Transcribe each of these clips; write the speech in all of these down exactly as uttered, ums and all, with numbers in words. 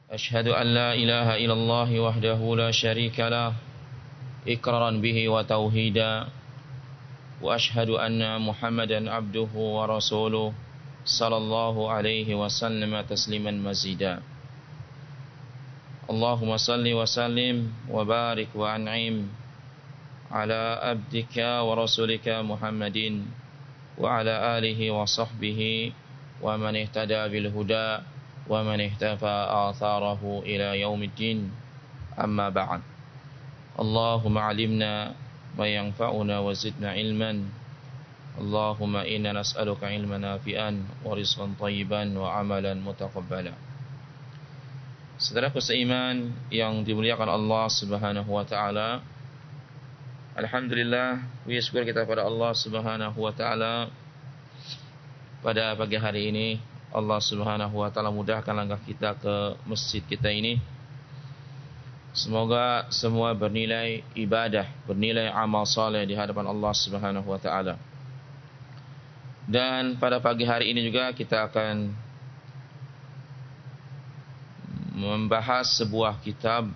أشهد أن لا إله إلا الله وحده لا شريك له إقرارا به وتوحيدا وأشهد أن محمدا عبده ورسوله صلى الله عليه وسلم تسليما مزيدا اللهم صل وسلم وبارك وأنعم على عبدك ورسولك محمد وعلى آله وصحبه ومن اهتدى بالهدى ومن اهتفى آثاره إلى يوم الدين أما بعد اللهم علمنا ما ينفعنا وزدنا علما اللهم إنا نسألك علما نافعا ورزقا طيبا وعملا متقبلا. Saudaraku seiman yang dimuliakan Allah Subhanahu wa taala, alhamdulillah, puji syukur kita pada Allah Subhanahu wa taala. Pada pagi hari ini Allah Subhanahu wa taala mudahkan langkah kita ke masjid kita ini. Semoga semua bernilai ibadah, bernilai amal saleh di hadapan Allah Subhanahu wa taala. Dan pada pagi hari ini juga kita akan membahas sebuah kitab,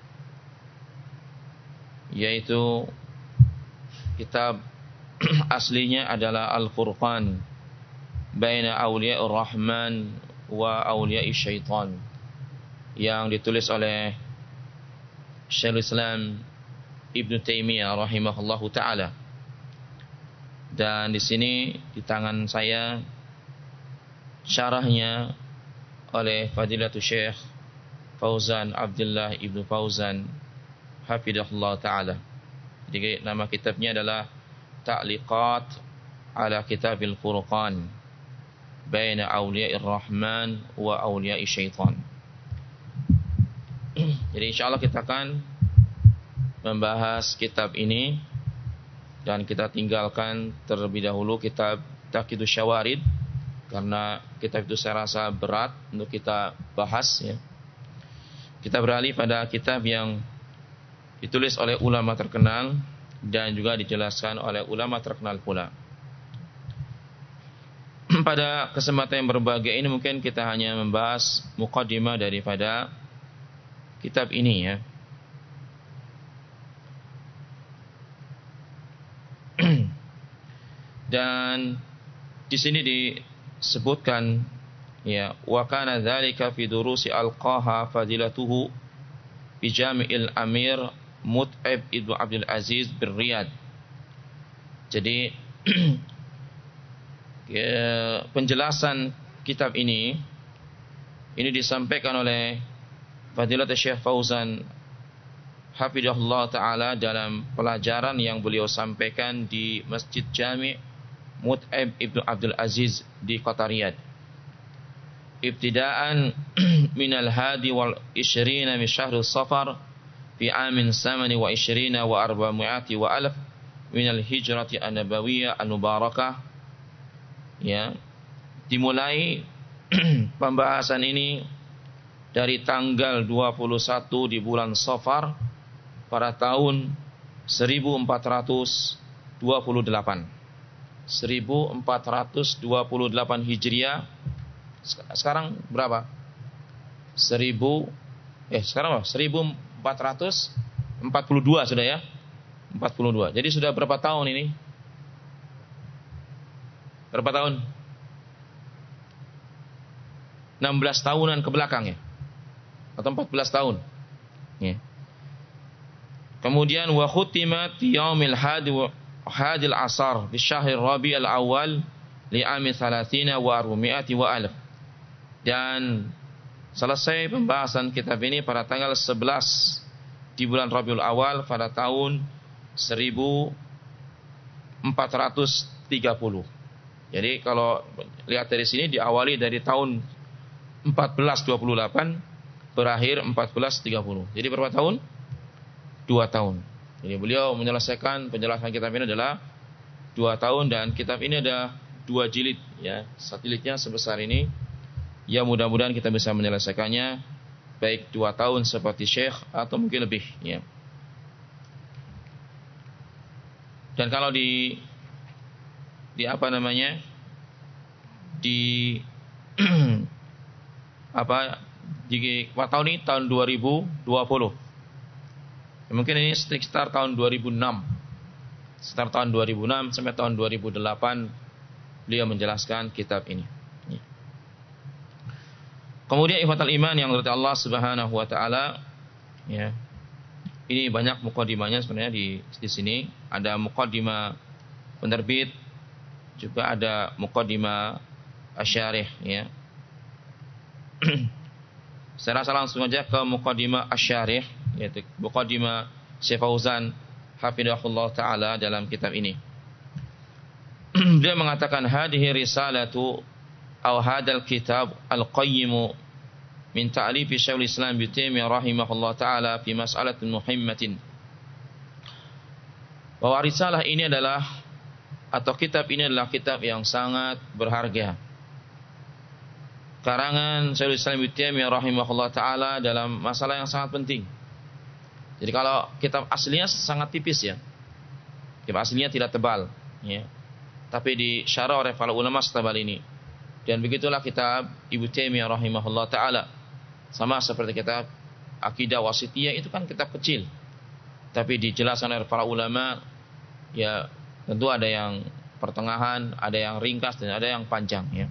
yaitu kitab aslinya adalah Al-Furqan Baina Awliya'ir Rahman wa Awliya'i Syaitan, yang ditulis oleh Syekhul Islam Ibnu Taimiyah rahimahullahu taala. Dan di sini di tangan saya syarahnya oleh Fadilatul Syekh Fauzan Abdullah Ibnu Fauzan hafidhahullah taala. Jadi nama kitabnya adalah Ta'liqat ala Kitabil Furqan Baina Awliya'ir Rahman wa Awliya'i Syaitan. Jadi insyaallah kita akan membahas kitab ini, dan kita tinggalkan terlebih dahulu kitab Taqidus Syawarid karena kitab itu saya rasa berat untuk kita bahas, ya. Kita beralih pada kitab yang ditulis oleh ulama terkenal dan juga dijelaskan oleh ulama terkenal pula. Pada kesempatan yang berbahagia ini mungkin kita hanya membahas muqaddimah daripada kitab ini, ya. Dan di sini disebutkan, ya, wa kana dzalika fi durusi alqaha fadilatuhu bi Jami'il Amir Mut'ib Ibnu Abdul Aziz bin Riyad. Jadi penjelasan kitab ini ini disampaikan oleh Fadilatul Syekh Fauzan hafidhahullah taala dalam pelajaran yang beliau sampaikan di Masjid Jami' Mut'ib Ibnu Abdul Aziz di kota Riyadh. Ibtidaan minal hadi wal ishrina min syahril safar fi amin samani wa ishrina wa arba'mi'ati wa alaf minal hijrati an-nabawiyyah al-mubarakah. Ya, dimulai pembahasan ini dari tanggal dua puluh satu di bulan Safar pada tahun seribu empat ratus dua puluh delapan. seribu empat ratus dua puluh delapan Hijriah. Sekarang berapa? seribu eh sekarang apa? seribu empat ratus empat puluh dua sudah, ya. empat puluh dua. Jadi sudah berapa tahun ini? Berapa tahun? enam belas tahunan ke belakang, ya. Atau empat belas tahun. Ya. Kemudian wa khutimat yaumil hadi wa hadil asar di syahril rabi'al awal li ami thalathina wa arba'mi'ati wa alf. Dan selesai pembahasan kitab ini pada tanggal sebelas di bulan Rabiul Awal pada tahun seribu empat ratus tiga puluh. Jadi kalau lihat dari sini diawali dari tahun empat belas dua puluh delapan, berakhir empat belas tiga puluh. Jadi berapa tahun? Dua tahun. Jadi beliau menyelesaikan penjelasan kitab ini adalah dua tahun, dan kitab ini ada dua jilid, ya. Satu jilidnya sebesar ini. Ya, mudah-mudahan kita bisa menyelesaikannya baik dua tahun seperti Syekh atau mungkin lebih, ya. Dan kalau di di apa namanya? di apa di tahun ini tahun dua ribu dua puluh. Mungkin ini sekitar tahun dua ribu enam. Sekitar tahun dua ribu enam sampai tahun dua ribu delapan beliau menjelaskan kitab ini. Kemudian ikhwatal iman yang dirahmati Allah Subhanahu wa taala, ya. Ini banyak muqaddimahnya sebenarnya di di sini. Ada muqaddimah penerbit, juga ada muqaddimah asyarih, ya. Saya rasa langsung aja ke muqaddimah asyarih, yaitu muqaddimah Syekh Fauzan hafizahullah taala dalam kitab ini. Dia mengatakan hadhihi risalatu aw hadal kitab al-qayyim min ta'lif Syekhul Islam Ibnu Taimiyah rahimahullah taala fi mas'alatin muhimmatin. Bahwa risalah ini adalah atau kitab ini adalah kitab yang sangat berharga. Karangan Syekhul Islam Ibnu Taimiyah rahimahullah taala dalam masalah yang sangat penting. Jadi kalau kitab aslinya sangat tipis ya. Kitab aslinya tidak tebal, ya. Tapi disyarah oleh para ulama setebal ini. Dan begitulah kitab Ibnu Taimiyah rahimahullah taala. Sama seperti kitab Aqidah Wasithiyah, itu kan kitab kecil. Tapi dijelaskan oleh para ulama, ya tentu ada yang pertengahan, ada yang ringkas dan ada yang panjang, ya.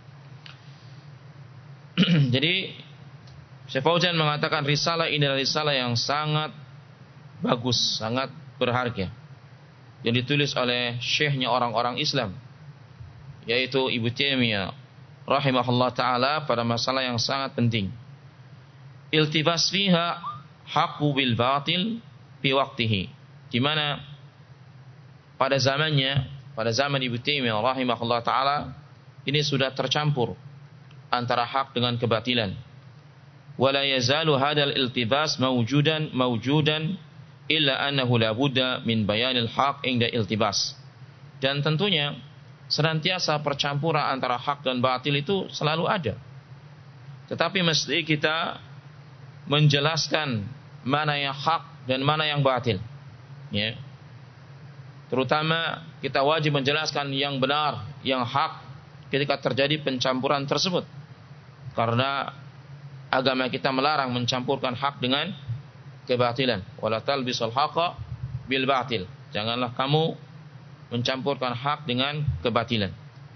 Jadi Syekh Fauzan mengatakan risalah ini adalah risalah yang sangat bagus, sangat berharga, yang ditulis oleh syekhnya orang-orang Islam, yaitu Ibnu Taimiyah rahimahullah taala pada masalah yang sangat penting. Iltibas fiha haqqu bil batil fi waqtihi, di mana pada zamannya, pada zaman Ibnu Taimiyah rahimahullah taala ini sudah tercampur antara hak dengan kebatilan. Wala yazalu hadal iltibas mawjudan mawjudan illa annahu la budda min bayanil haq inda iltibas. Dan tentunya senantiasa percampuran antara hak dan batil itu selalu ada. Tetapi mesti kita menjelaskan mana yang hak dan mana yang batil, ya. Terutama kita wajib menjelaskan yang benar, yang hak ketika terjadi pencampuran tersebut. Karena agama kita melarang mencampurkan hak dengan kebatilan. Wala talbisul haqa bil batil. Janganlah kamu mencampurkan hak dengan kebatilan.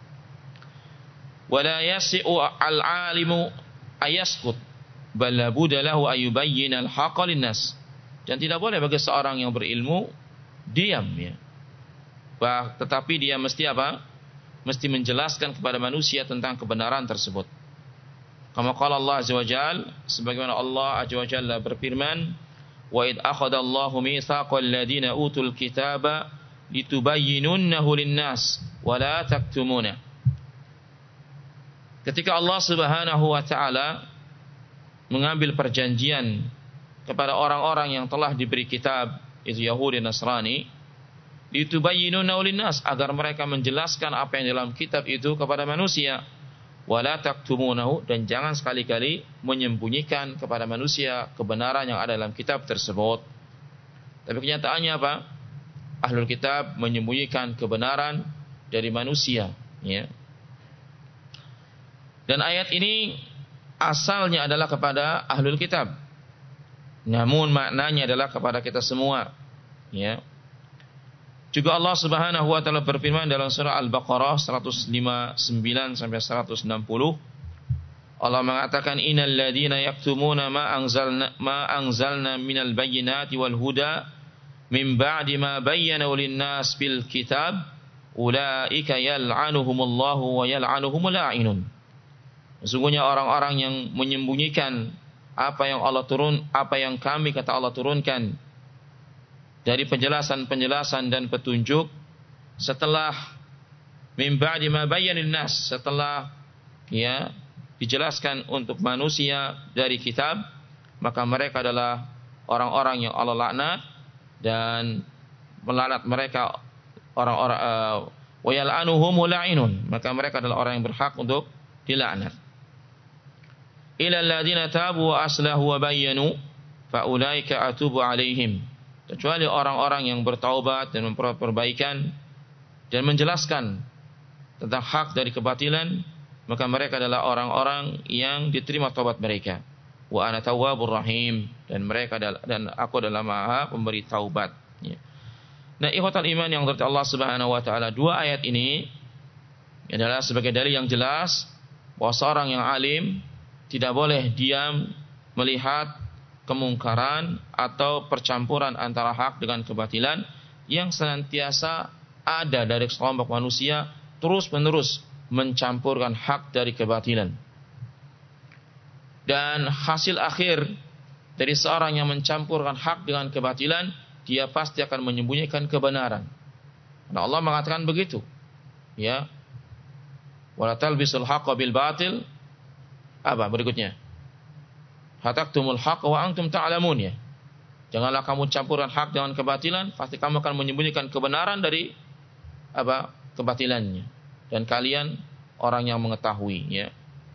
Wala yasi'u al-alimu ayaskut bal la budda lahu ayubayyin al-haqqa lin-nas. Dan tidak boleh bagi seorang yang berilmu diam, ya. Bah, tetapi dia mesti apa? Mesti menjelaskan kepada manusia tentang kebenaran tersebut. Kama qala Allah azza wa jalla, sebagaimana Allah azza wa jalla berfirman, wa id akhadallahu mitsaqal ladina utul kitaba litubayyinunnahu lin-nas wa la taktumuna. Ketika Allah Subhanahu wa taala mengambil perjanjian kepada orang-orang yang telah diberi kitab, itu Yahudi dan Nasrani, litubayyinunnahu lin-nas, agar mereka menjelaskan apa yang dalam kitab itu kepada manusia. Wala taktumunahu, dan jangan sekali-kali menyembunyikan kepada manusia kebenaran yang ada dalam kitab tersebut. Tapi kenyataannya apa? Ahlul kitab menyembunyikan kebenaran dari manusia, ya. Dan ayat ini asalnya adalah kepada ahlul kitab, namun maknanya adalah kepada kita semua, ya. Juga Allah Subhanahu wa taala berfirman dalam surah Al-Baqarah seratus lima puluh sembilan sampai seratus enam puluh. Allah mengatakan innal ladzina yaktumuna ma anzalna ma anzalna minal bayyinati wal huda min ba'di ma bayyana lin-nas bil kitab ulaika yal'anuhumullahu wa yal'anuhumul la'inun. Sesungguhnya orang-orang yang menyembunyikan apa yang Allah turun, apa yang kami kata Allah turunkan dari penjelasan-penjelasan dan petunjuk setelah min ba'di ma bayyana lin-nas, setelah ya dijelaskan untuk manusia dari kitab, maka mereka adalah orang-orang yang Allah laknat dan melaknat mereka orang-orang uh, wa yal'anuhumul la'inun, maka mereka adalah orang yang berhak untuk dilaknat. Ila alladziina taabu wa aslahu wa bayyanu fa ulaika atubu 'alaihim, kecuali orang-orang yang bertaubat dan memperbaiki dan menjelaskan tentang hak dari kebatilan, maka mereka adalah orang-orang yang diterima taubat mereka. Wa ana tawwabur rahim, dan mereka adalah, dan aku adalah Maha pemberi taubat. Ya. Nah, ikhwatal iman yang dirahmati Allah Subhanahu wa taala, dua ayat ini adalah sebagai dalil yang jelas bahwa seorang yang alim tidak boleh diam melihat kemungkaran atau percampuran antara hak dengan kebatilan yang senantiasa ada dari sekelompok manusia terus-menerus mencampurkan hak dari kebatilan. Dan hasil akhir dari seorang yang mencampurkan hak dengan kebatilan, dia pasti akan menyembunyikan kebenaran. Nah, Allah mengatakan begitu. Ya. Wala talbisul haqqa bil batil. Apa berikutnya? Hataktumul haqqa wa antum ta'lamun, ya. Janganlah kamu campurkan hak dengan kebatilan, pasti kamu akan menyembunyikan kebenaran dari apa? Kebatilannya. Dan kalian orang yang mengetahui, ya.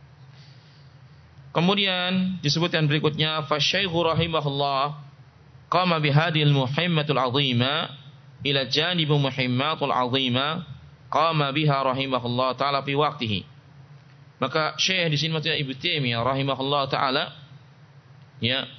Kemudian disebutkan berikutnya, fasyaikhu rahimahullah qama bihadil muhimmatul azima ila janib muhimmatul azima qama biha rahimahullah taala fi waqtihi. Maka Syekh di sini maksudnya Ibnu Taimiyah rahimahullah taala, ya,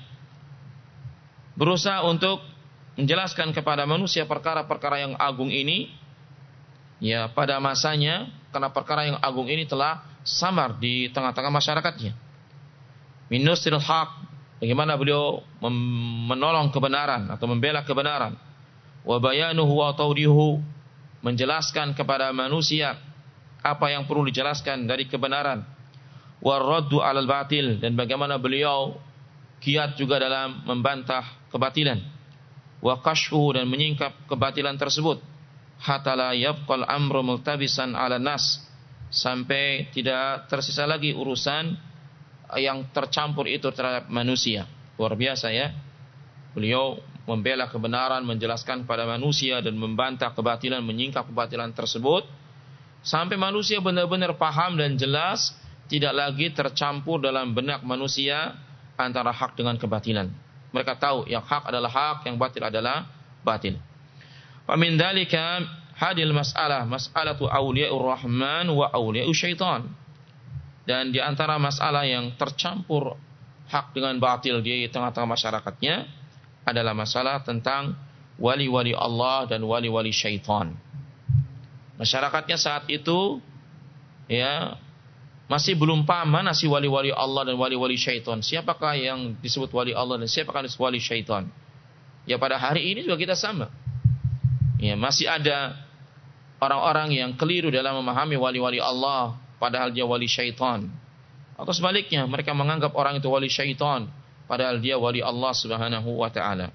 berusaha untuk menjelaskan kepada manusia perkara-perkara yang agung ini, ya, pada masanya, karena perkara yang agung ini telah samar di tengah-tengah masyarakatnya. Min nusril haq, bagaimana beliau menolong kebenaran atau membela kebenaran. Wa bayanuhu wa tawdihu, menjelaskan kepada manusia apa yang perlu dijelaskan dari kebenaran. Wa raddu 'alal batil, dan bagaimana beliau giat juga dalam membantah kebatilan. Wa kashfu, dan menyingkap kebatilan tersebut. Hatta la yabqal amru multabisan 'ala nas, sampai tidak tersisa lagi urusan yang tercampur itu terhadap manusia. Luar biasa, ya. Beliau membela kebenaran, menjelaskan pada manusia dan membantah kebatilan, menyingkap kebatilan tersebut sampai manusia benar-benar paham dan jelas, tidak lagi tercampur dalam benak manusia antara hak dengan kebatilan. Mereka tahu yang hak adalah hak, yang batil adalah batil. Wa min dzalika hadil mas'alah mas'alatu auliya'ur rahman wa auliya'us syaitan. Dan di antara masalah yang tercampur hak dengan batil di tengah-tengah masyarakatnya adalah masalah tentang wali-wali Allah dan wali-wali syaitan. Masyarakatnya saat itu, ya, masih belum paham mana si wali-wali Allah dan wali-wali syaitan. Siapakah yang disebut wali Allah dan siapakah yang disebut wali syaitan? Ya, pada hari ini juga kita sama. Ya, masih ada orang-orang yang keliru dalam memahami wali-wali Allah padahal dia wali syaitan. Atau sebaliknya, mereka menganggap orang itu wali syaitan padahal dia wali Allah Subhanahu wa taala.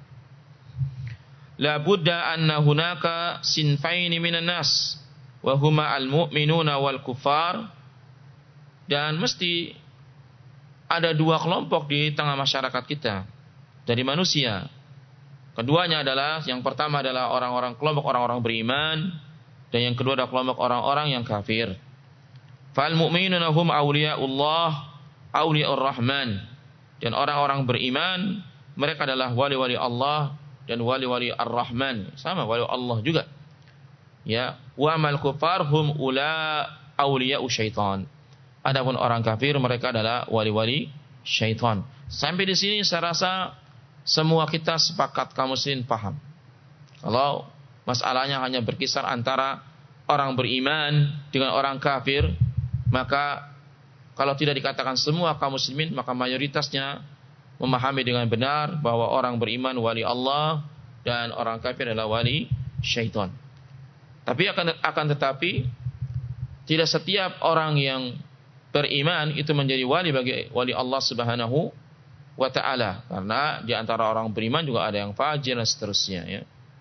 La budda anna hunaka sinfaini minan nas wa huma al-mu'minuna wal kuffar. Dan mesti ada dua kelompok di tengah masyarakat kita dari manusia. Keduanya adalah, yang pertama adalah orang-orang kelompok orang-orang beriman, dan yang kedua adalah kelompok orang-orang yang kafir. Fal mu'minuna hum awliya'ullah awliya'ur rahman. Dan orang-orang beriman, mereka adalah wali-wali Allah dan wali-wali ar-Rahman. Sama, wali Allah juga. Ya, wa mal kufar hum ula awliya'u syaitan. Adapun orang kafir, mereka adalah wali-wali syaitan. Sampai di sini saya rasa semua kita sepakat, kaum muslimin paham. Kalau masalahnya hanya berkisar antara orang beriman dengan orang kafir, maka kalau tidak dikatakan semua kaum muslimin, maka mayoritasnya memahami dengan benar bahwa orang beriman wali Allah dan orang kafir adalah wali syaitan. Tapi akan akan tetapi tidak setiap orang yang beriman itu menjadi wali bagi wali Allah Subhanahu wa taala, karena di antara orang beriman juga ada yang fajir dan seterusnya, ya.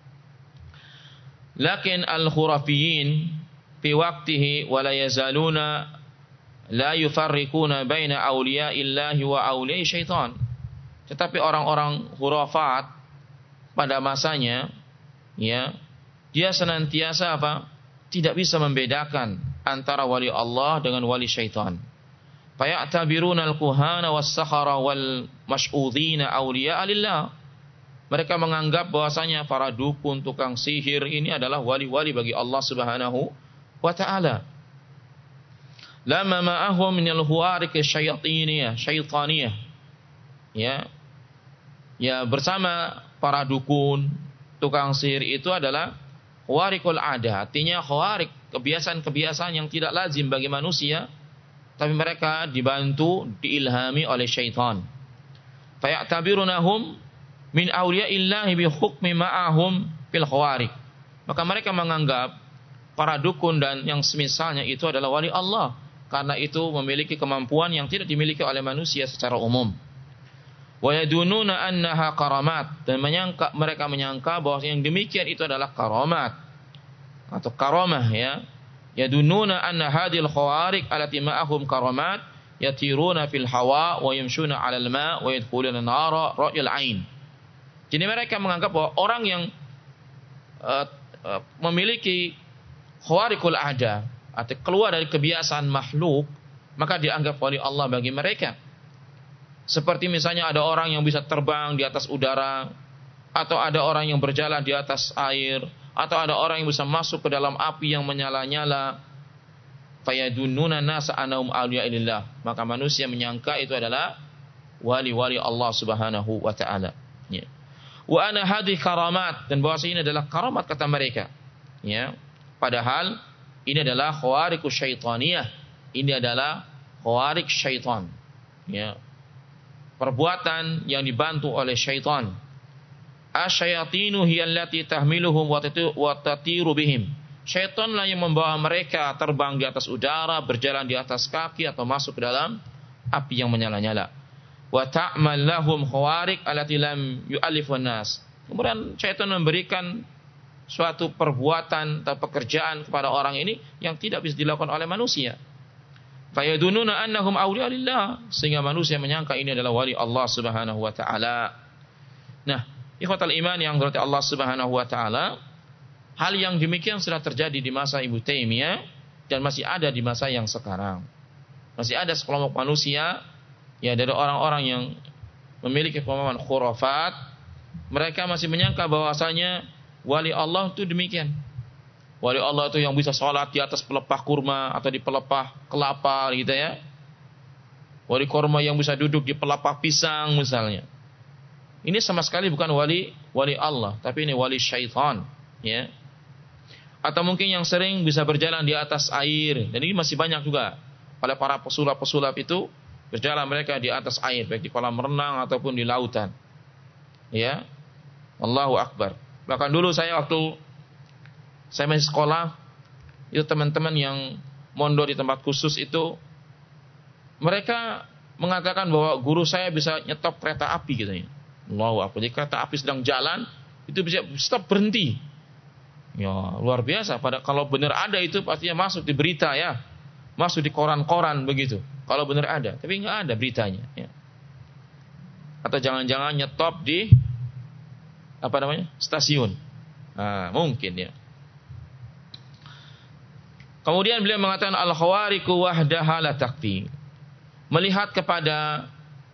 Lakin al-khurafiyin fi waqtihi wa la yazaluna la yufarriquna baina awliya'illahi wa awliya'i syaitan. Tetapi orang-orang khurafat pada masanya, ya, dia senantiasa apa? Tidak bisa membedakan antara wali Allah dengan wali syaitan. Faya'tabiruna al-kuhana was-sakhara wal mash'udhina awliya'a lillah. Mereka menganggap bahwasanya para dukun, tukang sihir ini adalah wali-wali bagi Allah Subhanahu wa taala. lama ma'ahum minal huwarik syayatiniyah, syaitaniyah. Ya. Ya, bersama para dukun, tukang sihir itu adalah khawarikul ada. Artinya khawarik, kebiasaan-kebiasaan yang tidak lazim bagi manusia, tapi mereka dibantu, diilhami oleh syaitan. Faya'tabirunahum min awliyaillahi bi hukmi ma'ahum fil khawarik. Maka mereka menganggap para dukun dan yang semisalnya itu adalah wali Allah, karena itu memiliki kemampuan yang tidak dimiliki oleh manusia secara umum. Wa yadununa annaha karamat, dan menyangka, mereka menyangka bahwa yang demikian itu adalah karamat atau karamah, ya. Yadununa anna hadhil khawarik allati ma'ahum karamat yatiruna fil hawa wa yamshuna 'alal ma' wa yadkhuluna nara ra'yil 'ain. Jadi mereka menganggap bahwa orang yang uh, uh, memiliki khawarikul ada atau keluar dari kebiasaan makhluk, maka dianggap wali Allah bagi mereka. Seperti misalnya ada orang yang bisa terbang di atas udara, atau ada orang yang berjalan di atas air, atau ada orang yang bisa masuk ke dalam api yang menyala-nyala. Fayadununa nasa anahum awliyaillah. Maka manusia menyangka itu adalah wali-wali Allah Subhanahu wa taala. Ya. Wa ana hadhi karamat, dan bahwa ini adalah karamat kata mereka. Ya. Padahal ini adalah khawarikus syaitaniyah. Ini adalah khawarik syaitan. Ya. Perbuatan yang dibantu oleh syaitan. Asyayatinu hiyallati tahmiluhum wa tatiru bihim. Syaitanlah yang membawa mereka terbang di atas udara, berjalan di atas kaki, atau masuk ke dalam api yang menyala-nyala. Wa ta'mal lahum khawarik allati lam yu'allifun nas. Kemudian syaitan memberikan suatu perbuatan atau pekerjaan kepada orang ini yang tidak bisa dilakukan oleh manusia. Fayadununa annahum awliyaillah, sehingga manusia menyangka ini adalah wali Allah Subhanahu wa taala. Nah, ikhwatal iman yang dirahmati Allah Subhanahu wa taala, hal yang demikian sudah terjadi di masa Ibnu Taimiyah dan masih ada di masa yang sekarang. Masih ada sekelompok manusia, ya, dari orang-orang yang memiliki pemahaman khurafat, mereka masih menyangka bahwasanya wali Allah itu demikian. Wali Allah itu yang bisa sholat di atas pelepah kurma atau di pelepah kelapa gitu ya. Wali kurma yang bisa duduk di pelepah pisang misalnya. Ini sama sekali bukan wali wali Allah, tapi ini wali syaitan, ya. Atau mungkin yang sering bisa berjalan di atas air, dan ini masih banyak juga pada para pesulap-pesulap itu, berjalan mereka di atas air, baik di kolam renang ataupun di lautan. Ya. Allahu Akbar. Bahkan dulu saya waktu saya masih sekolah, itu teman-teman yang mondok di tempat khusus itu, mereka mengatakan bahwa guru saya bisa nyetop kereta api gitu ya. Allahu Akbar. Jadi kereta api sedang jalan, itu bisa stop, berhenti. Ya, luar biasa. Pada kalau benar ada itu pastinya masuk di berita ya. Masuk di koran-koran begitu. Kalau benar ada, tapi enggak ada beritanya ya. Atau jangan-jangan nyetop di apa namanya? Stasiun. Nah, mungkin ya. Kemudian beliau mengatakan al-khawariku wahdaha la takfi. Melihat kepada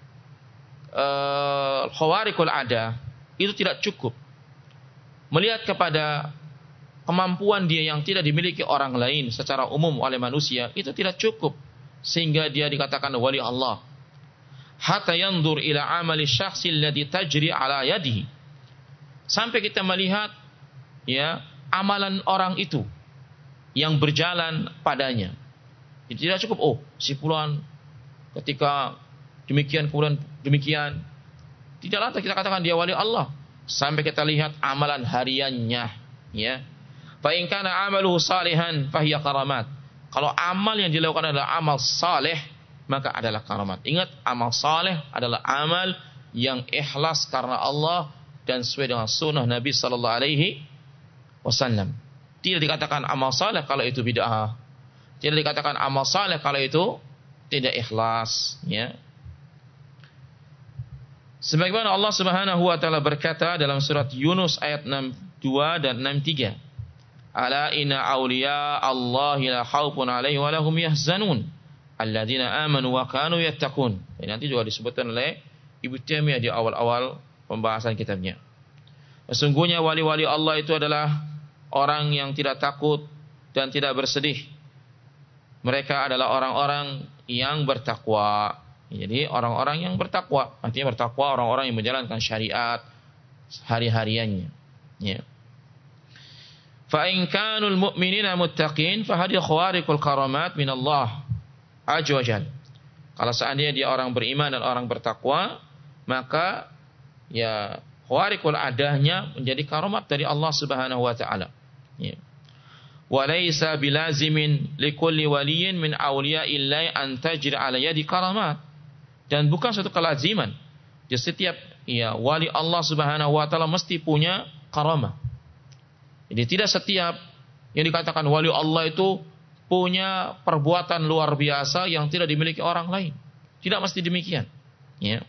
uh, khawarikul ada itu tidak cukup. Melihat kepada kemampuan dia yang tidak dimiliki orang lain secara umum oleh manusia itu tidak cukup sehingga dia dikatakan wali Allah. Hatta yanzur ila amali syakhsi alladhi tajri ala yadihi. Sampai kita melihat ya amalan orang itu yang berjalan padanya. Jadi tidak cukup, oh si fulan ketika demikian kemudian demikian. Tidaklah kita katakan dia wali Allah sampai kita lihat amalan hariannya, ya. Fa in kana amaluhu salihan fahiya karamat. Kalau amal yang dilakukan adalah amal saleh, maka adalah karamat. Ingat, amal saleh adalah amal yang ikhlas karena Allah dan sesuai dengan sunnah Nabi sallallahu alaihi wasallam. Tidak dikatakan amal saleh kalau itu bid'ah. Tidak dikatakan amal saleh kalau itu tidak ikhlas, ya. Sebagaimana Allah Subhanahu wa taala berkata dalam surat Yunus ayat enam puluh dua dan enam puluh tiga. Ala inna awliya Allahi la khaufun 'alaihim wa lahum yahzanun alladzina amanu wa kanu yattaqun. Ini nanti juga disebutkan oleh Ibnu Taimiyah di awal-awal pembahasan kitabnya. Sesungguhnya wali-wali Allah itu adalah orang yang tidak takut dan tidak bersedih. mereka adalah orang-orang yang bertakwa. Jadi orang-orang yang bertakwa, artinya bertakwa orang-orang yang menjalankan syariat hari-hariannya. Ya. Fa in kanul mu'minina muttaqin fa hadhihi khawariqul karamat min Allah azza wa jalla. Kalau seandainya dia orang beriman dan orang bertakwa, maka ya khawariqul adahnya menjadi karamat dari Allah Subhanahu wa taala. Ya. Wa laysa bilazimin likulli waliyyin min awliya'illahi an tajri 'ala yadi karamat. Dan bukan suatu kelaziman. Jadi setiap ya wali Allah Subhanahu wa taala mesti punya karamah. Jadi tidak setiap yang dikatakan wali Allah itu punya perbuatan luar biasa yang tidak dimiliki orang lain. Tidak mesti demikian. Ya.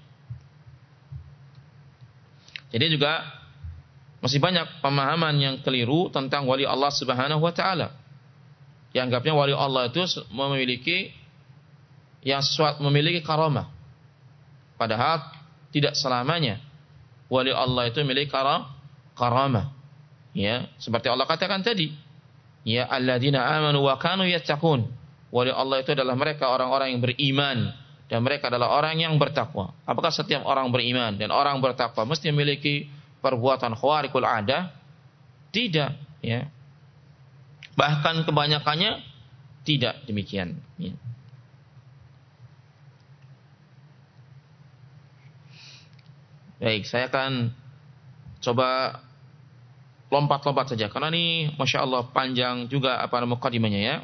Jadi juga masih banyak pemahaman yang keliru tentang wali Allah Subhanahu wa taala. Dianggapnya wali Allah itu memiliki yang sesuatu memiliki karamah. Padahal tidak selamanya wali Allah itu memiliki karamah. Ya, seperti Allah katakan tadi, ya alladzina amanu wa kanu yattaqun. Wali Allah itu adalah mereka orang-orang yang beriman dan mereka adalah orang yang bertakwa. Apakah setiap orang beriman dan orang bertakwa mesti memiliki perbuatan khawariqul adah? Tidak, ya. Bahkan kebanyakannya tidak demikian, ya. Baik, saya akan coba lompat-lompat saja karena ini Masya Allah panjang juga apa mukadimahnya ya.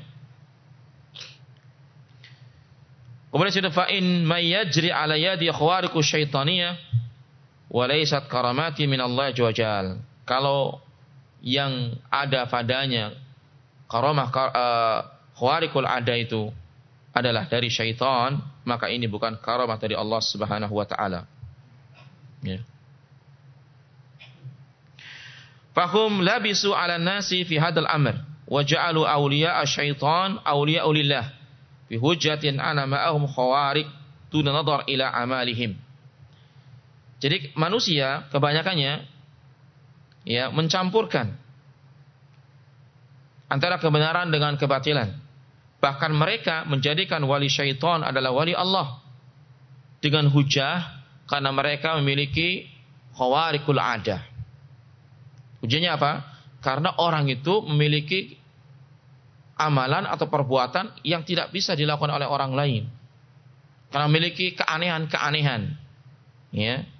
Kemudian sudah fa'in may yajri 'ala yadi khawariqu syaitaniyah wa laysat karamati min Allah jawajal. Kalau yang ada padanya karamah uh, khawariqul ada itu adalah dari syaitan, maka ini bukan karamah dari Allah Subhanahu wa taala. Ya. Fahum labisu 'ala nasi fi hadzal amr wa ja'alu awliya'a syaitan awliya'u lillah bi hujjatin ana ma'ahum khawariq tuna nadhar ila amalihim. Jadi manusia kebanyakannya ya mencampurkan antara kebenaran dengan kebatilan. Bahkan mereka menjadikan wali syaitan adalah wali Allah dengan hujah karena mereka memiliki khawariqul adah. Hujahnya apa? Karena orang itu memiliki amalan atau perbuatan yang tidak bisa dilakukan oleh orang lain. Karena memiliki keanehan-keanehan. Ya.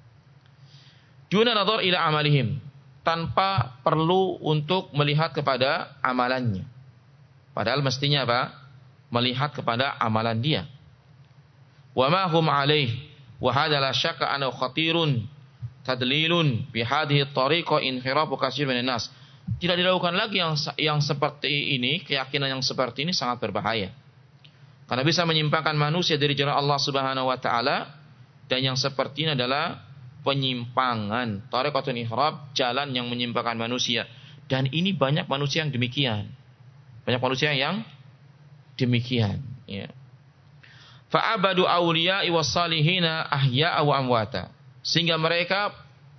Duna nadhar ila amalihim. Tanpa perlu untuk melihat kepada amalannya. Padahal mestinya apa? Melihat kepada amalan dia. Wa ma hum alaih. Wa hadza la syakka annahu khatirun tadlilun bi hadhihi at-tariqa inhirafu katsir minan nas. Tidak dilakukan lagi yang yang seperti ini, keyakinan yang seperti ini sangat berbahaya. Karena bisa menyimpangkan manusia dari jalan Allah Subhanahu wa taala dan yang seperti ini adalah penyimpangan, tariqatun ihrab, jalan yang menyimpangkan manusia. Dan ini banyak manusia yang demikian. Banyak manusia yang demikian, ya. Fa'abadu awliya'i wassalihina ahya'a wa amwata. Sehingga mereka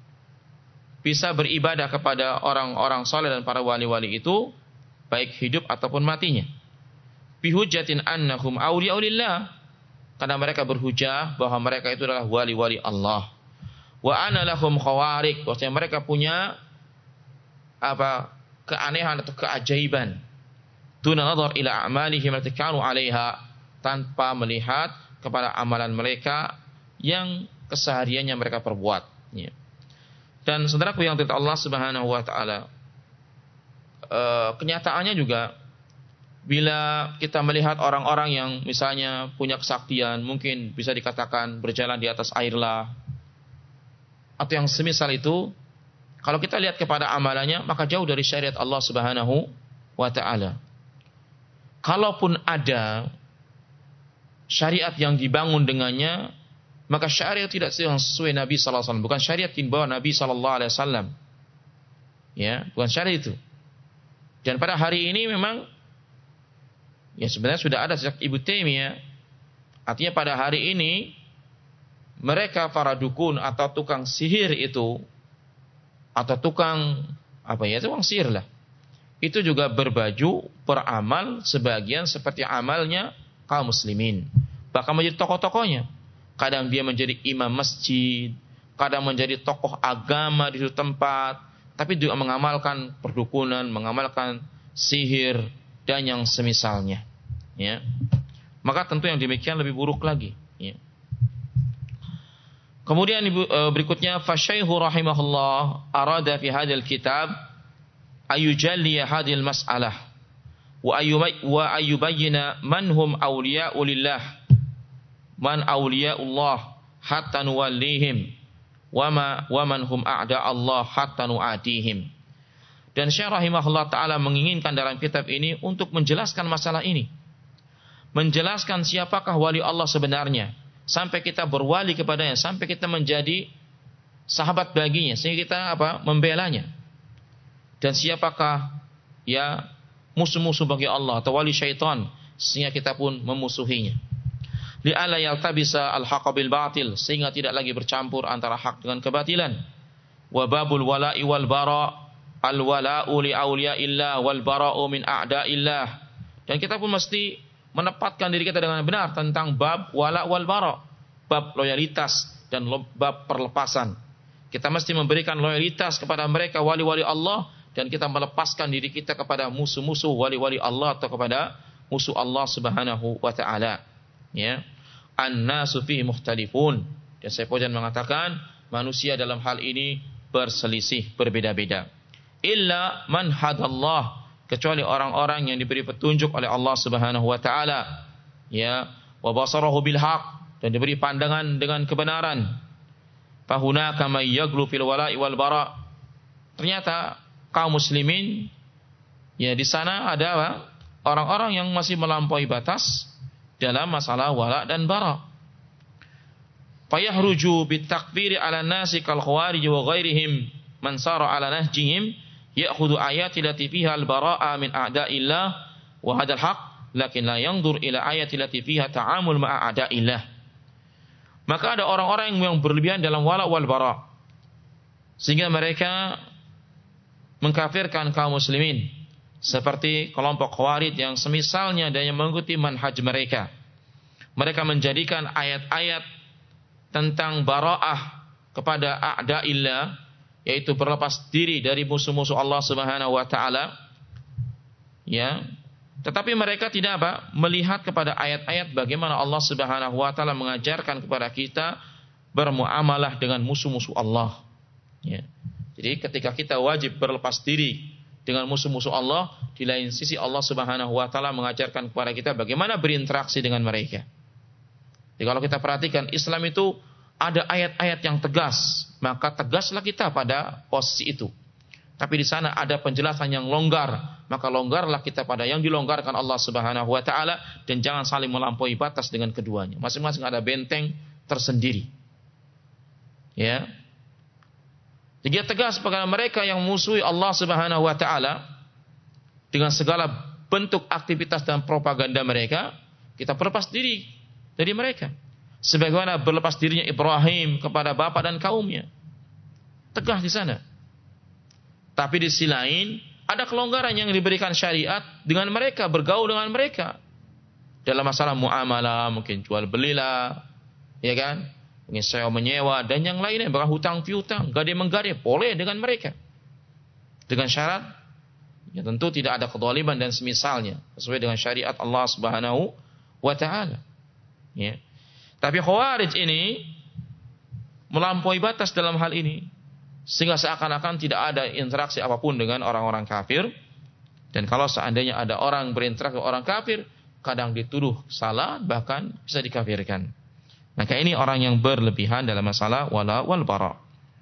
bisa beribadah kepada orang-orang saleh dan para wali-wali itu baik hidup ataupun matinya. Bihujjatin annahum awliya'u lillah. Karena mereka berhujah bahwa mereka itu adalah wali-wali Allah. Wa ana lahum khawariq. Maksudnya mereka punya apa keanehan atau keajaiban. Tuna nadhar ila a'malihim allati kanu 'alaiha. Tanpa melihat kepada amalan mereka yang kesehariannya mereka perbuat. Ya. Dan saudaraku yang dirahmati Allah Subhanahu wa taala, e, kenyataannya juga bila kita melihat orang-orang yang misalnya punya kesaktian, mungkin bisa dikatakan berjalan di atas air lah, atau yang semisal itu, kalau kita lihat kepada amalannya, maka jauh dari syariat Allah Subhanahu wa taala. Kalaupun ada syariat yang dibangun dengannya, maka syariat tidak sesuai Nabi sallallahu alaihi wasallam, bukan syariat yang dibawa Nabi sallallahu alaihi wasallam. Ya, bukan syariat itu. Dan pada hari ini memang ya sebenarnya sudah ada sejak Ibnu Taimiyah. Artinya pada hari ini mereka para dukun atau tukang sihir itu atau tukang apa ya, tukang sihir lah. itu juga berbaju, beramal sebagian seperti amalnya kaum muslimin. Bahkan menjadi tokoh-tokohnya. Kadang dia menjadi imam masjid, kadang menjadi tokoh agama di suatu tempat, tapi juga mengamalkan perdukunan, mengamalkan sihir dan yang semisalnya. Ya. Maka tentu yang demikian lebih buruk lagi. Ya. Kemudian berikutnya, fasyaihu rahimahullah arada fi hadil kitab ayujalliya hadil mas'alah wa ayubayyina man hum awliya'u lillah man awliya'ullah hatta nuwallihim wama waman hum a'da Allah hatta nu'atihim. Dan Syekh rahimahullah taala menginginkan dalam kitab ini untuk menjelaskan masalah ini, menjelaskan siapakah wali Allah sebenarnya, sampai kita berwali kepadanya, sampai kita menjadi sahabat baginya, sehingga kita apa membelanya. Dan siapakah ya musuh-musuh bagi Allah atau wali syaitan, sehingga kita pun memusuhinya. Li'alla yaltabisa al-haqqa bil batil, sehingga tidak lagi bercampur antara hak dengan kebatilan. Wa babul wala'i wal bara' al-wala'u li awliya'illah wal bara'u min a'da'illah. Dan kita pun mesti menempatkan diri kita dengan benar tentang bab wala' wal bara', bab loyalitas dan bab perlepasan. Kita mesti memberikan loyalitas kepada mereka wali-wali Allah, dan kita melepaskan diri kita kepada musuh-musuh wali-wali Allah atau kepada musuh Allah Subhanahu wa taala. Ya, an-nasu fihi mukhtalifun. Dan saya Fauzan mengatakan manusia dalam hal ini berselisih, berbeda-beda. Illa man hadallah, kecuali orang-orang yang diberi petunjuk oleh Allah Subhanahu wa taala. Ya, wa basarahu bil haq, dan diberi pandangan dengan kebenaran. Fahunaka may yaghlu fil wala'i wal bara. Ternyata kaum muslimin ya di sana ada orang-orang yang masih melampaui batas dalam masalah wala dan bara. Fayahruju bitakfiri ala nasi kal khawarij wa ghairihim man sara ala nahjihim ya'khudhu ayati lati fiha al bara'a min a'da'illah wa hadal haq, lakin la yanzur ila ayati lati fiha ta'amul ma'a a'da'illah. Maka ada orang-orang yang berlebihan dalam wala wal bara, sehingga mereka mengkafirkan kaum muslimin, seperti kelompok Khawarij yang semisalnya dan yang mengikuti manhaj mereka. Mereka menjadikan ayat-ayat tentang bara'ah kepada a'da'illah, yaitu berlepas diri dari musuh-musuh Allah Subhanahu wa taala. Ya. Tetapi mereka tidak apa? Melihat kepada ayat-ayat bagaimana Allah Subhanahu wa taala mengajarkan kepada kita bermuamalah dengan musuh-musuh Allah. Ya. Jadi ketika kita wajib berlepas diri dengan musuh-musuh Allah, di lain sisi Allah Subhanahu wa taala mengajarkan kepada kita bagaimana berinteraksi dengan mereka. Jadi kalau kita perhatikan Islam itu ada ayat-ayat yang tegas, maka tegaslah kita pada posisi itu. Tapi di sana ada penjelasan yang longgar, maka longgarlah kita pada yang dilonggarkan Allah Subhanahu wa taala, dan jangan saling melampaui batas dengan keduanya. Masing-masing ada benteng tersendiri. Ya. Jadi dia tegas kepada mereka yang musuhi Allah Subhanahu wa taala dengan segala bentuk aktivitas dan propaganda mereka, kita berlepas diri dari mereka. Sebagaimana berlepas dirinya Ibrahim kepada bapa dan kaumnya. Tegas di sana. Tapi di sisi lain ada kelonggaran yang diberikan syariat dengan mereka, bergaul dengan mereka dalam masalah muamalah, mungkin jual belilah, ya kan? Mungkin sewa menyewa dan yang lainnya, bahkan hutang piutang, gade menggade, boleh dengan mereka. Dengan syarat ya tentu tidak ada kezaliman dan semisalnya, sesuai dengan syariat Allah Subhanahu wa taala. Ya. Tapi Khawarij ini melampaui batas dalam hal ini, sehingga seakan-akan tidak ada interaksi apapun dengan orang-orang kafir. Dan kalau seandainya ada orang berinteraksi dengan orang kafir, kadang dituduh salah, bahkan bisa dikafirkan. Maka ini orang yang berlebihan dalam masalah wala wal bara.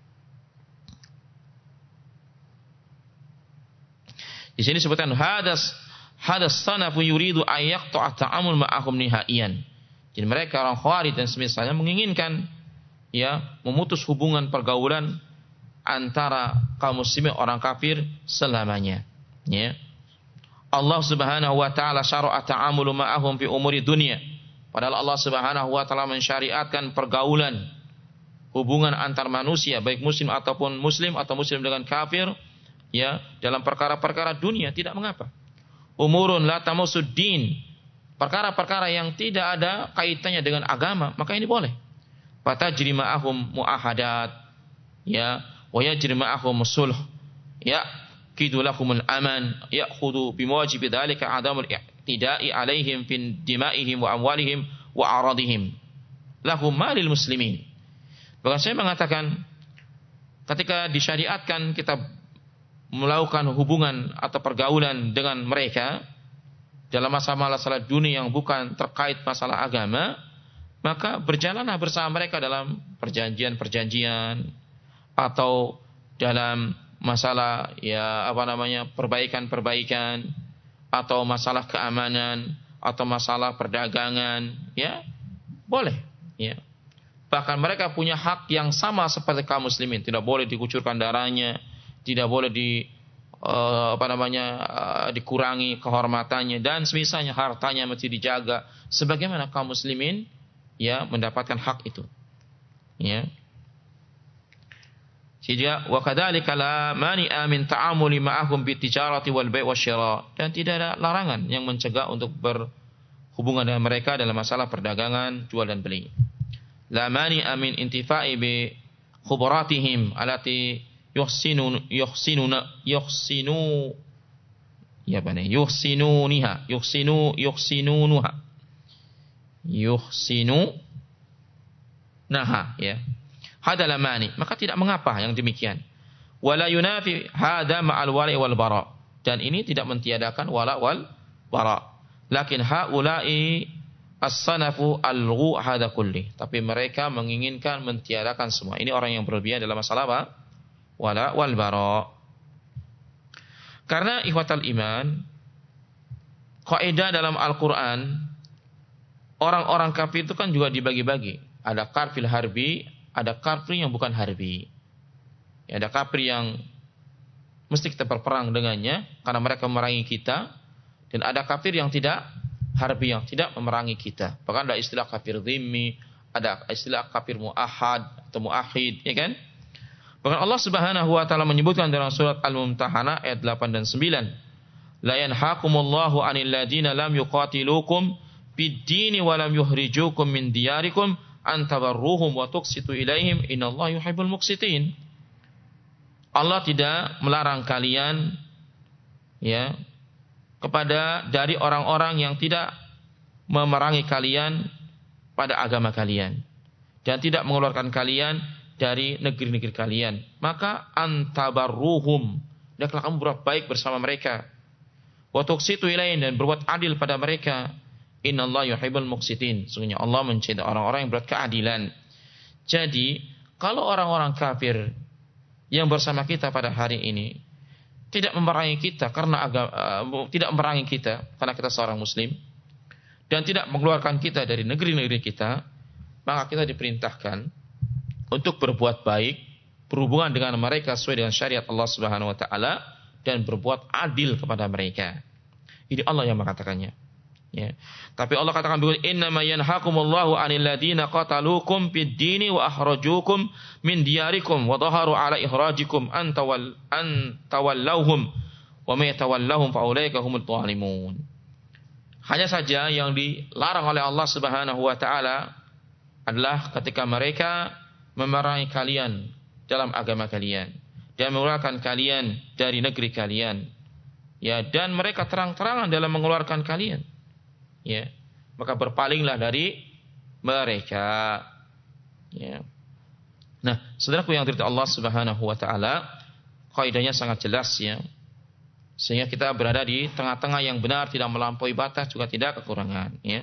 Di sini disebutkan hadas hadas sanafu yuridu ayyaqta'a ta'amul ma'ahum nihaiyan. Jadi mereka orang Khawarij dan semisalnya menginginkan ya memutus hubungan pergaulan antara kaum muslimin orang kafir selamanya. Ya. Allah Subhanahu wa taala syara'a ta'amulu ma'ahum fi umuri dunya. Padahal Allah Subhanahu wa taala mensyariatkan pergaulan, hubungan antar manusia baik muslim ataupun muslim atau muslim dengan kafir ya, dalam perkara-perkara dunia tidak mengapa. Umurun la tamusuddin, perkara-perkara yang tidak ada kaitannya dengan agama, maka ini boleh. Fatajri ma'ahum muahadat, ya, wa yajri ma'ahum sulh, ya, kidu lahumul aman, ya'khudhu bimuwajibi dzalika adamul i'tida'i alaihim fin dima'ihim wa amwalihim wa aradihim lahum malil muslimin. Bahkan saya mengatakan, ketika disyariatkan kita melakukan hubungan atau pergaulan dengan mereka dalam masalah-masalah dunia yang bukan terkait masalah agama, maka berjalanlah bersama mereka dalam perjanjian-perjanjian atau dalam masalah ya apa namanya perbaikan-perbaikan atau masalah keamanan atau masalah perdagangan, ya boleh, ya. Bahkan mereka punya hak yang sama seperti kaum muslimin, tidak boleh dikucurkan darahnya, tidak boleh di uh, apa namanya uh, dikurangi kehormatannya dan semisalnya, hartanya mesti dijaga sebagaimana kaum muslimin ya mendapatkan hak itu, ya. Sehingga wa kadzalika la mani'a min ta'amuli ma'ahum bi tijarati wal bai' wasyira, dan tidak ada larangan yang mencegah untuk berhubungan dengan mereka dalam masalah perdagangan, jual dan beli. La mani'a min intifa'i bi khubaratihim allati yuhsinu yuhsinuna yuhsinu ya bani yuhsinuniha yuhsinu yuhsinunuha yuhsinu naha, ya. Hada la mani, maka tidak mengapa yang demikian. Wala yunafi hada ma'al wali wal bara, dan ini tidak mentiadakan wala wal bara. Lakin haula'i as-sanafu al-ghu hada kulli, tapi mereka menginginkan mentiadakan semua. Ini orang yang berlebihan dalam masalah apa? Wala wal bara. Karena ikhwatal iman, kaidah dalam Al-Qur'an, orang-orang kafir itu kan juga dibagi-bagi. Ada kafir harbi, ada kafir yang bukan harbi. Ya, ada kafir yang mesti kita berperang dengannya karena mereka memerangi kita, dan ada kafir yang tidak harbi, yang tidak memerangi kita. Bahkan ada istilah kafir dhimmi, ada istilah kafir muahad atau muahid, ya kan? Bahkan Allah Subhanahu wa taala menyebutkan dalam surat Al-Mumtahanah ayat delapan dan sembilan, la yanhaakumullahu 'anil ladzina lam yuqatilukum bid-dini wa lam yukhrijukum min diyarikum an tabarruhum wa tuqsitu ilaihim innallaha yuhibbul muqsitin. Allah tidak melarang kalian, ya, kepada dari orang-orang yang tidak memerangi kalian pada agama kalian dan tidak mengeluarkan kalian dari negeri-negeri kalian, maka antabarruhum, hendaklah kamu berbuat baik bersama mereka, wa tuqsitu ilaihim, dan berbuat adil pada mereka. Innallaha yuhibbul muqsitin, sesungguhnya Allah mencintai orang-orang yang berbuat keadilan. Jadi kalau orang-orang kafir yang bersama kita pada hari ini tidak memerangi kita karena agama, uh, tidak memerangi kita karena kita seorang muslim, dan tidak mengeluarkan kita dari negeri-negeri kita, maka kita diperintahkan untuk berbuat baik, berhubungan dengan mereka sesuai dengan syariat Allah Subhanahu wa taala, dan berbuat adil kepada mereka. Ini Allah yang mengatakannya. Ya. Tapi Allah katakan begini, innama yanhakumullahu 'anil ladzina qataluukum fid-dini wa akhrajukum min diyarikum wa dhaharu 'ala ikhrajikum an tawal an tawallahum wa may tawallahum fa ulaika humul zalimun. Hanya saja yang dilarang oleh Allah Subhanahu wa taala adalah ketika mereka memerangi kalian dalam agama kalian dan mengeluarkan kalian dari negeri kalian, ya, dan mereka terang-terangan dalam mengeluarkan kalian, ya, maka berpalinglah dari mereka, ya. Nah, saudaraku yang dirahmati Allah Subhanahu wa taala, kaidahnya sangat jelas, ya. Sehingga kita berada di tengah-tengah yang benar, tidak melampaui batas juga tidak kekurangan, ya.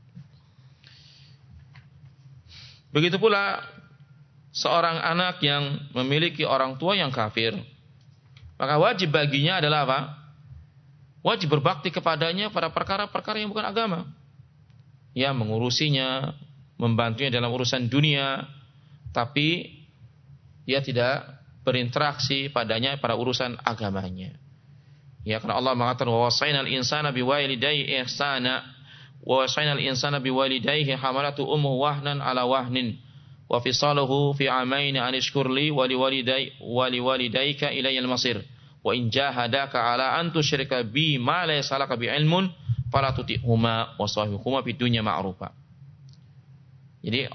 Begitu pula seorang anak yang memiliki orang tua yang kafir, maka wajib baginya adalah apa? Wajib berbakti kepadanya pada perkara-perkara yang bukan agama. Ya, mengurusinya, membantunya dalam urusan dunia, tapi dia tidak berinteraksi padanya pada urusan agamanya. Ya, karena Allah mengatakan wa wasainal insana biwalidayhi ihsana wa wasainal insana biwalidayhi hamalatu ummuhu wahnan ala wahnin wa fisaluhu fi amaini an ishkurli wa liwalidayka wa liwalidayka ilayal masir wa in jahadaka 'ala an tusyrika bi ma laysa laka bi ilmun fala tuti'huma wa sahibhuma fid dunya ma'rufa. Jadi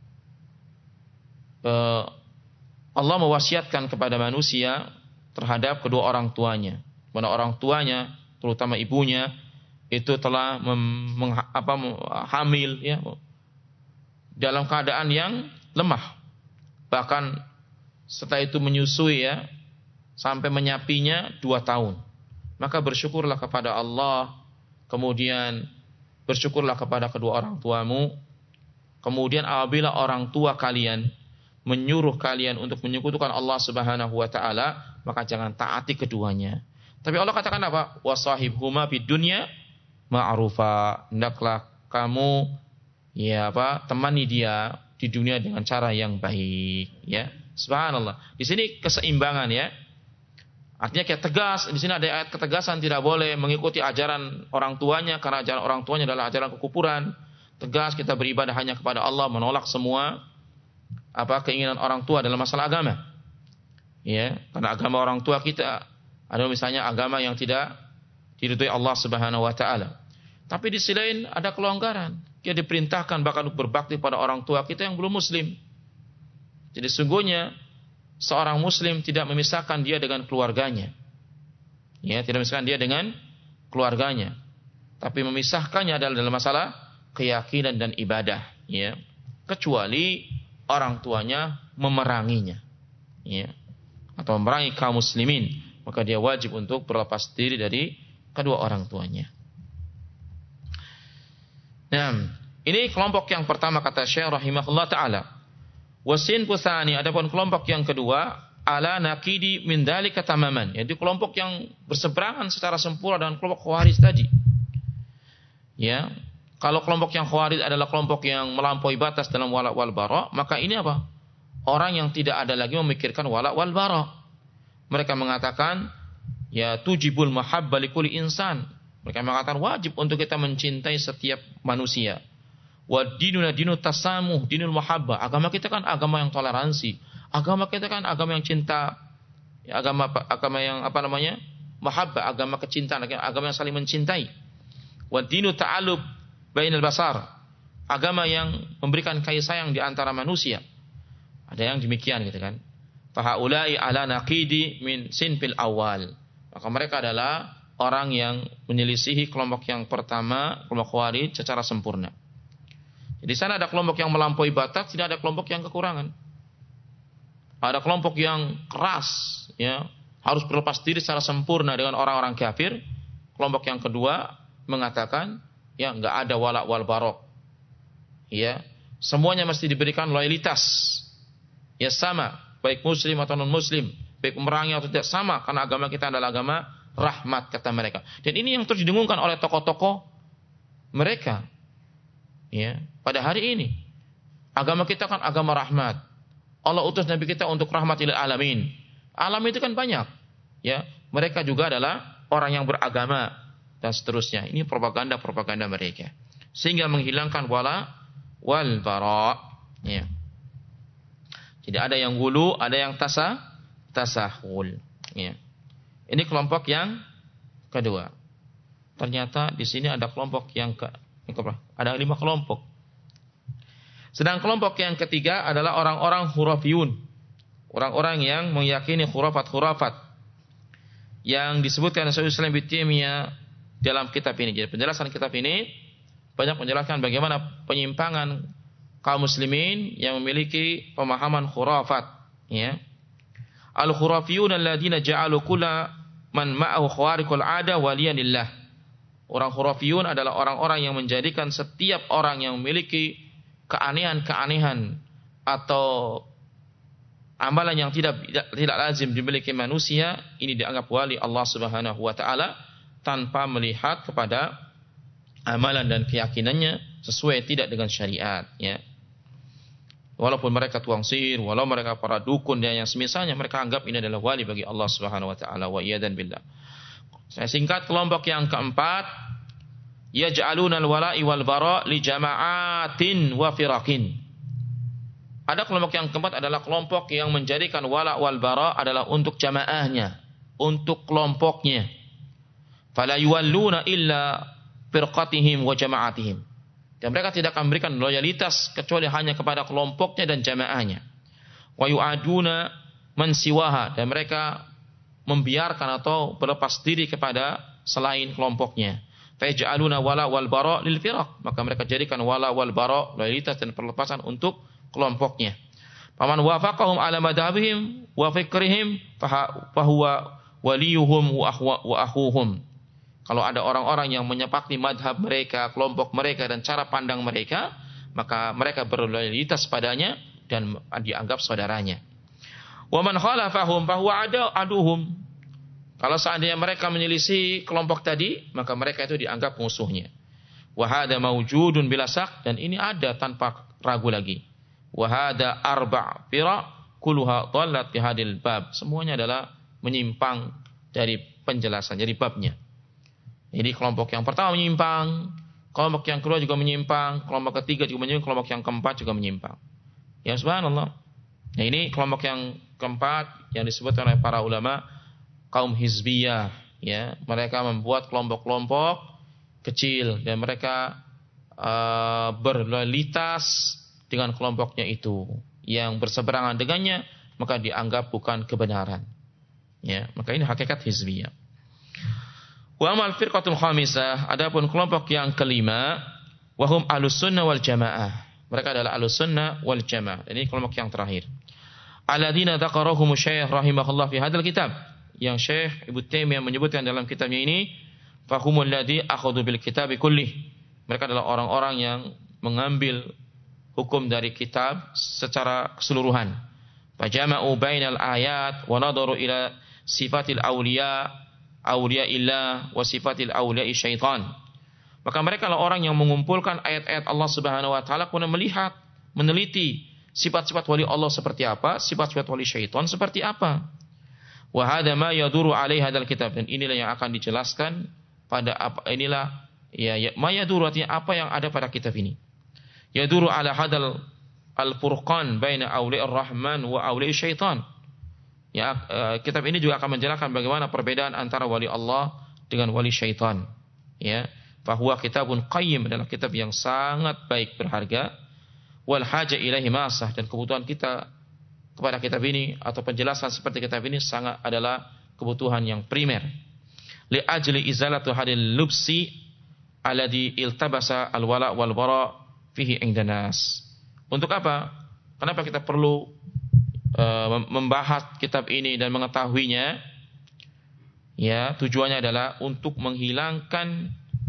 uh, Allah mewasiatkan kepada manusia terhadap kedua orang tuanya. Mana orang tuanya, terutama ibunya, itu telah mem, meng, apa, hamil ya, dalam keadaan yang lemah. Bahkan setelah itu menyusui ya, sampai menyapinya dua tahun. Maka bersyukurlah kepada Allah, kemudian bersyukurlah kepada kedua orang tuamu. Kemudian apabila orang tua kalian menyuruh kalian untuk menyekutukan Allah Subhanahu wa taala, maka jangan taati keduanya. Tapi Allah katakan apa? Wasahibhuma fid dunya ma'rufa. Hendaklah kamu ya apa? temani dia di dunia dengan cara yang baik, ya. Subhanallah. Di sini keseimbangan ya. Artinya kayak tegas, di sini ada ayat ketegasan, tidak boleh mengikuti ajaran orang tuanya karena ajaran orang tuanya adalah ajaran kekufuran. Tegas kita beribadah hanya kepada Allah, menolak semua apa keinginan orang tua dalam masalah agama. Ya, karena agama orang tua kita ada misalnya agama yang tidak diridhoi Allah Subhanahu wa taala. Tapi di sisi lain ada kelonggaran. Kita diperintahkan bahkan untuk berbakti pada orang tua kita yang belum muslim. Jadi sungguhnya seorang muslim tidak memisahkan dia dengan keluarganya. Ya, tidak memisahkan dia dengan keluarganya. Tapi memisahkannya adalah dalam masalah keyakinan dan ibadah, ya. Kecuali orang tuanya memeranginya, ya. Atau memerangi kaum muslimin, maka dia wajib untuk berlepas diri dari kedua orang tuanya. Nah, ini kelompok yang pertama kata Syekh rahimahullah taala. Wasin pusani, adapun kelompok yang kedua, ala nakidi min dzalika tamaman, yaitu kelompok yang berseberangan secara sempurna dengan kelompok Khawarij tadi. Ya, kalau kelompok yang Khawarij adalah kelompok yang melampaui batas dalam wala wal bara, maka ini apa? Orang yang tidak ada lagi memikirkan wala wal bara. Mereka mengatakan ya tujibul mahabba likulli insan. Mereka mengatakan wajib untuk kita mencintai setiap manusia. Wa dinuna dinu tasamuh, dinul mahabbah. Agama kita kan agama yang toleransi. Agama kita kan agama yang cinta. Ya, agama agama yang apa namanya? Mahabbah, agama kecintaan, agama yang saling mencintai. Wa dinu ta'alub bainal basar. Agama yang memberikan kasih sayang di antara manusia. Ada yang demikian gitu kan. Fahaulai ala naqidi min sinfil awal. Maka mereka adalah orang yang menyelisihi kelompok yang pertama, kelompok Khawarij secara sempurna. Di sana ada kelompok yang melampaui batas, tidak ada kelompok yang kekurangan. Ada kelompok yang keras, ya, harus berlepas diri secara sempurna dengan orang-orang kafir. Kelompok yang kedua mengatakan, ya, enggak ada wala wal barok. Ya, semuanya mesti diberikan loyalitas. Ya sama, baik muslim atau non muslim, baik memerangi atau tidak, sama, karena agama kita adalah agama rahmat kata mereka. Dan ini yang terus didengungkan oleh tokoh-tokoh mereka. Ya, pada hari ini agama kita kan agama rahmat. Allah utus nabi kita untuk rahmat lil alamin. Alam itu kan banyak. Ya, mereka juga adalah orang yang beragama dan seterusnya. Ini propaganda-propaganda mereka. Sehingga menghilangkan wala wal bara. Ya. Jadi ada yang gulu, ada yang tasa tasahul. Ya. Ini kelompok yang kedua. Ternyata di sini ada kelompok yang ke ada lima kelompok. Sedang kelompok yang ketiga adalah orang-orang khurafiyun. Orang-orang yang meyakini khurafat-khurafat yang disebutkan oleh Syaikhul Islam Ibnu Taimiyah dalam kitab ini. Jadi penjelasan kitab ini banyak menjelaskan bagaimana penyimpangan kaum muslimin yang memiliki pemahaman khurafat, ya. Al-khurafiyun alladziina ja'alu kulla man ma'ahu khawariqul 'ada waliyan lillah. Orang khurafiyun adalah orang-orang yang menjadikan setiap orang yang memiliki keanehan-keanehan atau amalan yang tidak tidak lazim dimiliki manusia, ini dianggap wali Allah Subhanahu wa taala tanpa melihat kepada amalan dan keyakinannya sesuai tidak dengan syariat, ya. Walaupun mereka tukang sihir, walau mereka para dukun dan yang semisalnya, mereka anggap ini adalah wali bagi Allah Subhanahu wa taala, wa iyadan billah. Saya singkat kelompok yang keempat, yaj'aluna al-wala'i wal bara' li jama'atin wa firaqin. Ada kelompok yang keempat adalah kelompok yang menjadikan wala' wal bara' adalah untuk jamaahnya, untuk kelompoknya. Fala yuwalluna illa firqatihim wa jama'atihim. Dan mereka tidak akan memberikan loyalitas kecuali hanya kepada kelompoknya dan jamaahnya. Wa yu'aduna man siwaha, dan mereka membiarkan atau berlepas diri kepada selain kelompoknya. Fa yaj'aluna wala wal bara lil firaq, maka mereka jadikan wala wal bara, loyalitas dan perlepasan untuk kelompoknya. Faman wafaqahum ala madhabihim wa fikrihim fa huwa waliyuhum wa akhuhum. Kalau ada orang-orang yang menyepakati madhab mereka, kelompok mereka, dan cara pandang mereka, maka mereka berloyalitas padanya dan dianggap saudaranya. Wa man khalafahum fa huwa aduhum. Kalau seandainya mereka menyelisih kelompok tadi, maka mereka itu dianggap musuhnya. Wa hadza mawjudun bila syak, dan ini ada tanpa ragu lagi. Wa hadza arba' fira kulluha dhallat fi hadil bab. Semuanya adalah menyimpang dari penjelasan, dari babnya. Jadi kelompok yang pertama menyimpang, kelompok yang kedua juga menyimpang, kelompok ketiga juga menyimpang, kelompok yang keempat juga menyimpang. Ya subhanallah. Nah ini kelompok yang keempat yang disebut oleh para ulama kaum hizbiyah. Ya, mereka membuat kelompok-kelompok kecil dan mereka uh, berloyalitas dengan kelompoknya itu. Yang berseberangan dengannya maka dianggap bukan kebenaran. Ya, maka ini hakikat hizbiyah. Wa amal firqatul khamisah, adapun kelompok yang kelima, wahum ahlus sunnah wal jamaah. Mereka adalah ahlus sunnah wal jamaah. Ini kelompok yang terakhir. Alladzina dzakarahumu Syekh rahimahullah fi hadzal kitab. Yang Syekh Ibnu Taimiyah menyebutkan dalam kitabnya ini, fahumul ladzi akhadhu bil kitabi kullih. Mereka adalah orang-orang yang mengambil hukum dari kitab secara keseluruhan. Fajama'u bainal ayat wa nadaru ila sifatil awliya awliya illah wa sifatil awliya syaitan. Maka mereka adalah orang yang mengumpulkan ayat-ayat Allah Subhanahu wa taala kemudian melihat, meneliti sifat-sifat wali Allah seperti apa, sifat-sifat wali syaitan seperti apa. Wa hadza ma yaduru alaihi hadzal kitab, dan inilah yang akan dijelaskan pada apa inilah ya, ya ma yaduru, artinya apa yang ada pada kitab ini. Yaduru ala hadzal al-furqan baina awliya ar-rahman wa awliya syaitan. Ya, uh, kitab ini juga akan menjelaskan bagaimana perbedaan antara wali Allah dengan wali syaitan. Ya, bahwa kitabun qayyim adalah kitab yang sangat baik berharga. Wal haja ilaihi masah, dan kebutuhan kita kepada kitab ini atau penjelasan seperti kitab ini sangat adalah kebutuhan yang primer. Li ajli izalatu hadil lubsi alladhi iltabasa al-wala wal bara fihi indanas. Untuk apa? Kenapa kita perlu membahas kitab ini dan mengetahuinya? Ya, tujuannya adalah untuk menghilangkan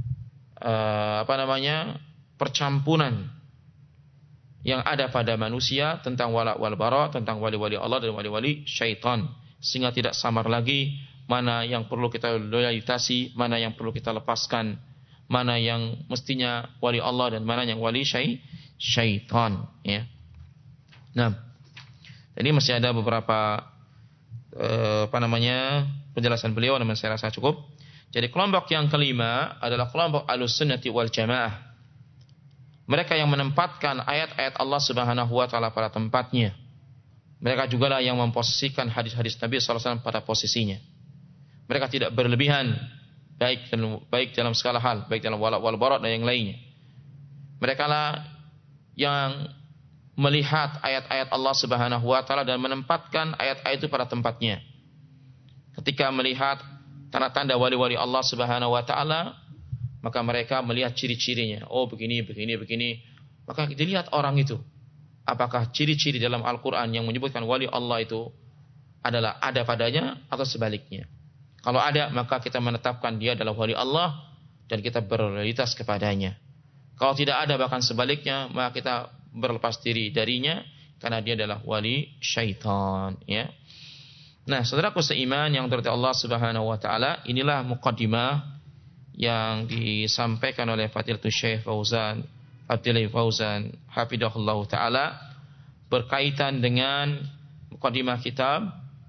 uh, apa namanya percampuran yang ada pada manusia tentang wala wal bara, tentang wali-wali Allah dan wali-wali syaitan, sehingga tidak samar lagi mana yang perlu kita loyalitasi, mana yang perlu kita lepaskan, mana yang mestinya wali Allah dan mana yang wali syai syaitan. Ya. Nah, ini masih ada beberapa eh, apa namanya penjelasan beliau, namun saya rasa cukup. Jadi kelompok yang kelima adalah kelompok Ahlussunnati wal Jamaah. Mereka yang menempatkan ayat-ayat Allah Subhanahu wa taala pada tempatnya. Mereka jugalah yang memposisikan hadis-hadis Nabi sallallahu alaihi wasallam pada posisinya. Mereka tidak berlebihan baik dalam baik dalam segala hal, baik dalam wala wal bara dan yang lainnya. Mereka lah yang melihat ayat-ayat Allah Subhanahu wa taala dan menempatkan ayat-ayat itu pada tempatnya. Ketika melihat tanda-tanda wali-wali Allah Subhanahu wa taala, maka mereka melihat ciri-cirinya. Oh, begini, begini, begini. Maka dilihat orang itu. Apakah ciri-ciri dalam Al-Qur'an yang menyebutkan wali Allah itu adalah ada padanya atau sebaliknya? Kalau ada, maka kita menetapkan dia adalah wali Allah dan kita berloyalitas kepadanya. Kalau tidak ada, bahkan sebaliknya, maka kita berlepas diri darinya karena dia adalah wali syaitan. Ya. Nah, saudaraku seiman yang dirahmati Allah Subhanahu wa taala, inilah muqaddimah yang disampaikan oleh Fadilatul Syekh Fauzan Abdullah Fauzan hafidhahullah taala berkaitan dengan muqaddimah kitab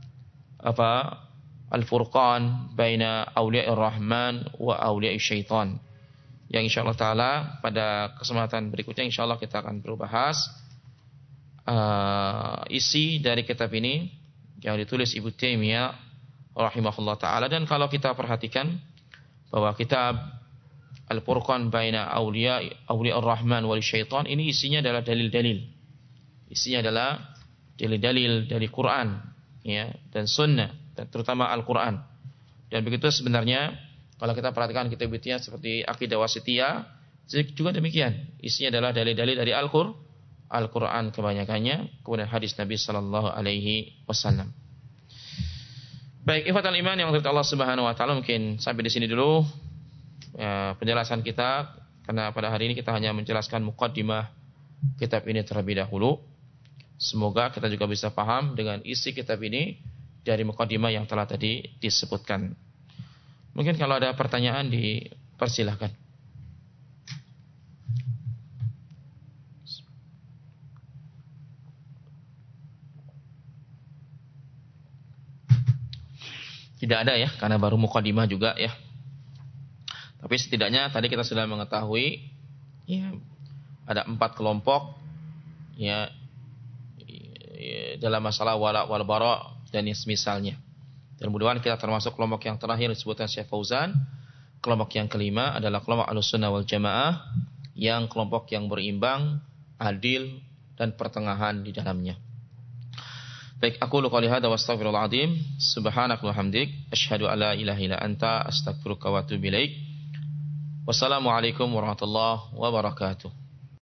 apa Al-Furqan baina Auliya'ir Rahman wa Auliya'is Syaitan. Yang insyaallah taala pada kesempatan berikutnya insyaallah kita akan berbahas uh, isi dari kitab ini yang ditulis Ibnu Taimiyah rahimahullah taala. Dan kalau kita perhatikan bahwa kitab Al-Furqan baina awliya awliya ar-Rahman wal syaitan ini isinya adalah dalil-dalil. Isinya adalah dalil-dalil dari Quran ya dan sunnah, dan terutama Al-Quran. Dan begitu sebenarnya kalau kita perhatikan kitab kitabnya seperti Aqidah Wasithiyah juga demikian. Isinya adalah dalil-dalil dari Al-Qur'an, Al-Quran kebanyakannya, kemudian hadis Nabi sallallahu alaihi wasallam. Baik, ikhwatal iman yang dirahmati Allah Subhanahu wa taala, mungkin sampai di sini dulu ya, penjelasan kita, karena pada hari ini kita hanya menjelaskan muqaddimah kitab ini terlebih dahulu. Semoga kita juga bisa paham dengan isi kitab ini dari muqaddimah yang telah tadi disebutkan. Mungkin kalau ada pertanyaan dipersilahkan. Tidak ada ya, karena baru muqaddimah juga ya. Tapi setidaknya tadi kita sudah mengetahui ya, ada empat kelompok ya, ya dalam masalah wala wal bara dan misalnya. Dan mudah-mudahan kita termasuk kelompok yang terakhir disebutkan Syekh Fauzan. Kelompok yang kelima adalah kelompok Ahlussunnah wal Jamaah, yang kelompok yang berimbang, adil dan pertengahan di dalamnya. Baik, aku lu qouli hadza wa astaghfirullah azim. Subhanaka wa hamdik, asyhadu an la ilaha illa anta, astaghfiruka wa atubu ilaik. Wassalamualaikum warahmatullahi wabarakatuh.